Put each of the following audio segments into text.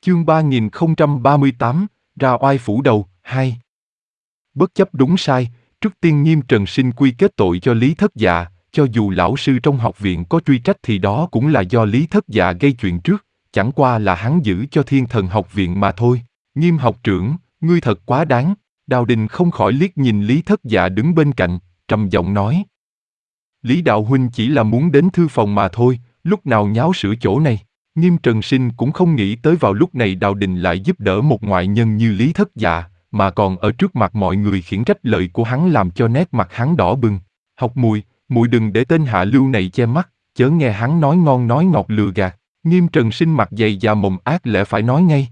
Chương 3038, ra oai phủ đầu, 2. Bất chấp đúng sai, trước tiên Nghiêm Trần Sinh quy kết tội cho Lý Thất Dạ, cho dù lão sư trong học viện có truy trách thì đó cũng là do Lý Thất Dạ gây chuyện trước, chẳng qua là hắn giữ cho Thiên Thần học viện mà thôi. Nghiêm học trưởng, ngươi thật quá đáng. Đào Đình không khỏi liếc nhìn Lý Thất Dạ đứng bên cạnh, trầm giọng nói. Lý đạo huynh chỉ là muốn đến thư phòng mà thôi, lúc nào nháo sửa chỗ này. Nghiêm Trần Sinh cũng không nghĩ tới vào lúc này Đào Đình lại giúp đỡ một ngoại nhân như Lý Thất Dạ, mà còn ở trước mặt mọi người khiển trách lời của hắn làm cho nét mặt hắn đỏ bừng. Học Mùi, muội đừng để tên hạ lưu này che mắt, chớ nghe hắn nói ngon nói ngọt lừa gạt. Nghiêm Trần Sinh mặt dày và mồm ác lẽ phải nói ngay.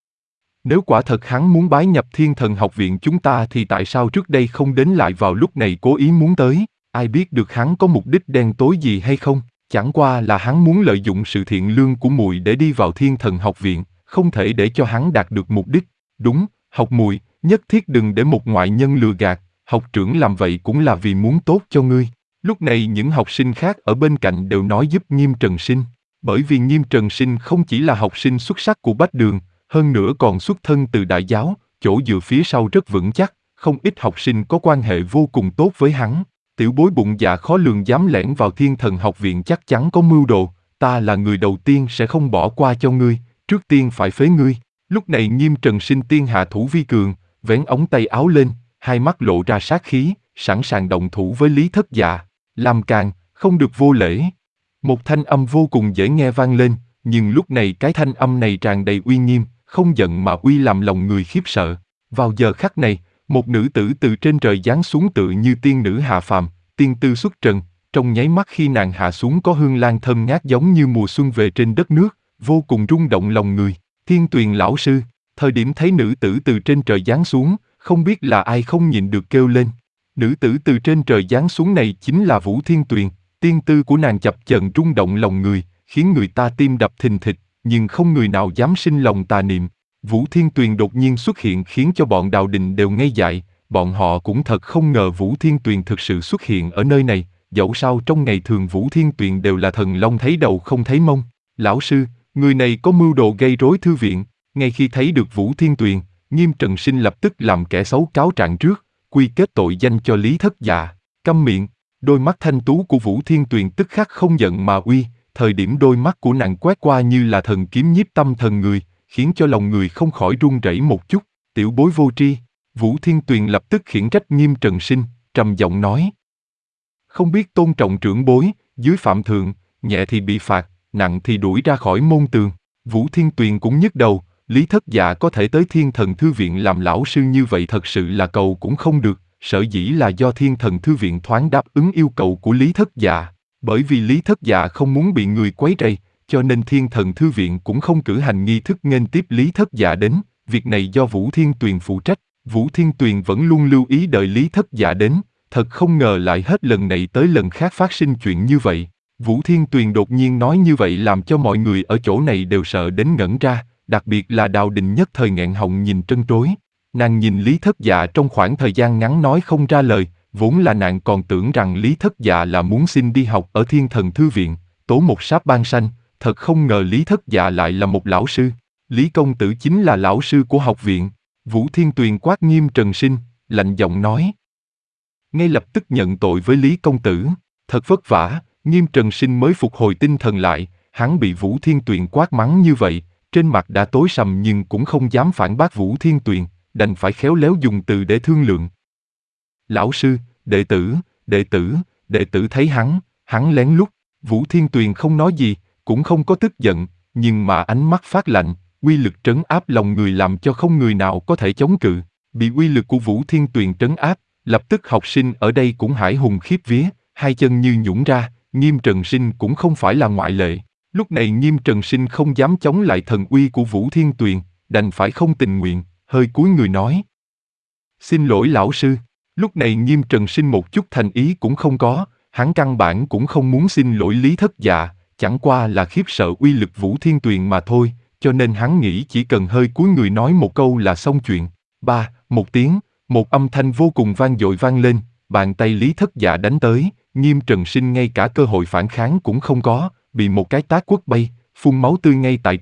Nếu quả thật hắn muốn bái nhập Thiên Thần học viện chúng ta thì tại sao trước đây không đến lại vào lúc này cố ý muốn tới? Ai biết được hắn có mục đích đen tối gì hay không? Chẳng qua là hắn muốn lợi dụng sự thiện lương của muội để đi vào Thiên Thần học viện, không thể để cho hắn đạt được mục đích. Đúng, Học Muội, nhất thiết đừng để một ngoại nhân lừa gạt, học trưởng làm vậy cũng là vì muốn tốt cho ngươi. Lúc này những học sinh khác ở bên cạnh đều nói giúp Nghiêm Trần Sinh, bởi vì Nghiêm Trần Sinh không chỉ là học sinh xuất sắc của Bách Đường, hơn nữa còn xuất thân từ đại giáo, chỗ dựa phía sau rất vững chắc, không ít học sinh có quan hệ vô cùng tốt với hắn. Tiểu bối bụng dạ khó lường dám lẻn vào Thiên Thần học viện chắc chắn có mưu đồ, ta là người đầu tiên sẽ không bỏ qua cho ngươi, trước tiên phải phế ngươi. Lúc này Nghiêm Trần Sinh tiên hạ thủ vi cường, vén ống tay áo lên, hai mắt lộ ra sát khí, sẵn sàng động thủ với Lý Thất Dạ. Làm càn, không được vô lễ. Một thanh âm vô cùng dễ nghe vang lên, nhưng lúc này cái thanh âm này tràn đầy uy nghiêm, không giận mà uy làm lòng người khiếp sợ. Vào giờ khắc này, một nữ tử từ trên trời giáng xuống tựa như tiên nữ hạ phàm, tiên tư xuất trần, trong nháy mắt khi nàng hạ xuống có hương lan thơm ngát giống như mùa xuân về trên đất nước, vô cùng rung động lòng người. Thiên Tuyền lão sư, thời điểm thấy nữ tử từ trên trời giáng xuống, không biết là ai không nhịn được kêu lên. Nữ tử từ trên trời giáng xuống này chính là Vũ Thiên Tuyền, tiên tư của nàng chập chờn rung động lòng người, khiến người ta tim đập thình thịch, nhưng không người nào dám sinh lòng tà niệm. Vũ Thiên Tuyền đột nhiên xuất hiện khiến cho bọn Đào Đình đều ngây dại, bọn họ cũng thật không ngờ Vũ Thiên Tuyền thực sự xuất hiện ở nơi này, dẫu sao trong ngày thường Vũ Thiên Tuyền đều là thần long thấy đầu không thấy mông. Lão sư, người này có mưu đồ gây rối thư viện. Ngay khi thấy được Vũ Thiên Tuyền, Nghiêm Trần Sinh lập tức làm kẻ xấu cáo trạng trước, quy kết tội danh cho Lý Thất Dạ. Câm miệng. Đôi mắt thanh tú của Vũ Thiên Tuyền tức khắc không giận mà uy, thời điểm đôi mắt của nàng quét qua như là thần kiếm nhiếp tâm thần người, khiến cho lòng người không khỏi run rẩy một chút. Tiểu bối vô tri. Vũ Thiên Tuyền lập tức khiển trách Nghiêm Trần Sinh, trầm giọng nói. Không biết tôn trọng trưởng bối, dưới phạm thượng, nhẹ thì bị phạt, nặng thì đuổi ra khỏi môn tường. Vũ Thiên Tuyền cũng nhức đầu, Lý Thất Dạ có thể tới Thiên Thần Thư viện làm lão sư như vậy thật sự là cầu cũng không được, sở dĩ là do Thiên Thần Thư viện thoáng đáp ứng yêu cầu của Lý Thất Dạ. Bởi vì Lý Thất Dạ không muốn bị người quấy rầy, cho nên Thiên Thần Thư viện cũng không cử hành nghi thức nghênh tiếp Lý Thất Dạ đến, việc này do Vũ Thiên Tuyền phụ trách. Vũ Thiên Tuyền vẫn luôn lưu ý đợi Lý Thất Dạ đến, thật không ngờ lại hết lần này tới lần khác phát sinh chuyện như vậy. Vũ Thiên Tuyền đột nhiên nói như vậy làm cho mọi người ở chỗ này đều sợ đến ngẩn ra, đặc biệt là Đào Đình nhất thời nghẹn họng nhìn trân trối. Nàng nhìn Lý Thất Dạ trong khoảng thời gian ngắn nói không ra lời, vốn là nàng còn tưởng rằng Lý Thất Dạ là muốn xin đi học ở Thiên Thần Thư viện, tố một sáp ban sanh, thật không ngờ Lý Thất Dạ lại là một lão sư. Lý công tử chính là lão sư của học viện. Vũ Thiên Tuyền quát Nghiêm Trần Sinh, lạnh giọng nói. Ngay lập tức nhận tội với Lý công tử, thật vất vả, Nghiêm Trần Sinh mới phục hồi tinh thần lại, hắn bị Vũ Thiên Tuyền quát mắng như vậy, trên mặt đã tối sầm nhưng cũng không dám phản bác Vũ Thiên Tuyền, đành phải khéo léo dùng từ để thương lượng. Lão sư, đệ tử thấy hắn lén lút. Vũ Thiên Tuyền không nói gì, cũng không có tức giận, nhưng mà ánh mắt phát lạnh, uy lực trấn áp lòng người làm cho không người nào có thể chống cự. Bị uy lực của Vũ Thiên Tuyền trấn áp, lập tức học sinh ở đây cũng hãi hùng khiếp vía, hai chân như nhũn ra, Nghiêm Trần Sinh cũng không phải là ngoại lệ. Lúc này Nghiêm Trần Sinh không dám chống lại thần uy của Vũ Thiên Tuyền, đành phải không tình nguyện, hơi cúi người nói. Xin lỗi lão sư. Lúc này Nghiêm Trần Sinh một chút thành ý cũng không có, hắn căn bản cũng không muốn xin lỗi Lý Thất Dạ, chẳng qua là khiếp sợ uy lực Vũ Thiên Tuyền mà thôi, cho nên hắn nghĩ chỉ cần hơi cúi người nói một câu là xong chuyện. Một tiếng, một âm thanh vô cùng vang dội vang lên, bàn tay Lý Thất Dạ đánh tới, Nghiêm Trần Sinh ngay cả cơ hội phản kháng cũng không có, bị một cái tát quất bay, phun máu tươi ngay tại trận,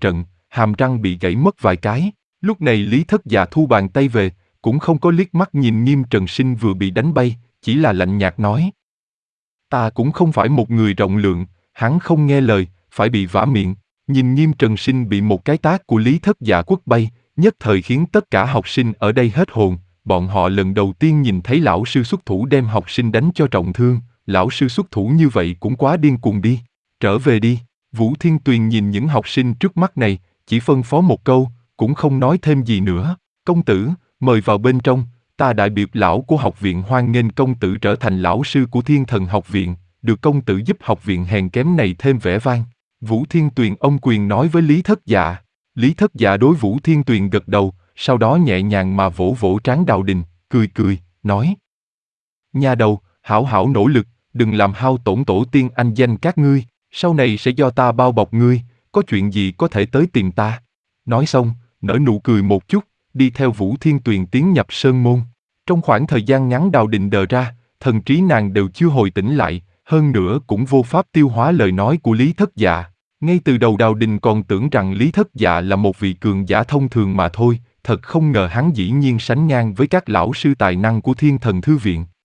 hàm răng bị gãy mất vài cái. Lúc này Lý Thất Dạ thu bàn tay về, cũng không có liếc mắt nhìn Nghiêm Trần Sinh vừa bị đánh bay, chỉ là lạnh nhạt nói. Ta cũng không phải một người rộng lượng, hắn không nghe lời, phải bị vả miệng. Nhìn Nghiêm Trần Sinh bị một cái tát của Lý Thất Dạ quất bay, nhất thời khiến tất cả học sinh ở đây hết hồn. Bọn họ lần đầu tiên nhìn thấy lão sư xuất thủ đem học sinh đánh cho trọng thương, lão sư xuất thủ như vậy cũng quá điên cuồng đi. Trở về đi. Vũ Thiên Tuyền nhìn những học sinh trước mắt này, chỉ phân phó một câu, cũng không nói thêm gì nữa. Công tử, mời vào bên trong, ta đại biểu lão của học viện hoan nghênh công tử trở thành lão sư của Thiên Thần học viện, được công tử giúp học viện hèn kém này thêm vẻ vang. Vũ Thiên Tuyền ôm quyền nói với Lý Thất Dạ. Lý Thất Dạ đối Vũ Thiên Tuyền gật đầu, sau đó nhẹ nhàng mà vỗ vỗ trán Đào Đình, cười cười, nói. Nha đầu, hảo hảo nỗ lực, đừng làm hao tổn tổ tiên anh danh các ngươi, sau này sẽ do ta bao bọc ngươi, có chuyện gì có thể tới tìm ta. Nói xong, nở nụ cười một chút, đi theo Vũ Thiên Tuyền tiến nhập sơn môn. Trong khoảng thời gian ngắn Đào Đình đờ ra, thần trí nàng đều chưa hồi tỉnh lại, hơn nữa cũng vô pháp tiêu hóa lời nói của Lý Thất Dạ. Ngay từ đầu Đào Đình còn tưởng rằng Lý Thất Dạ là một vị cường giả thông thường mà thôi, thật không ngờ hắn dĩ nhiên sánh ngang với các lão sư tài năng của Thiên Thần Thư Viện.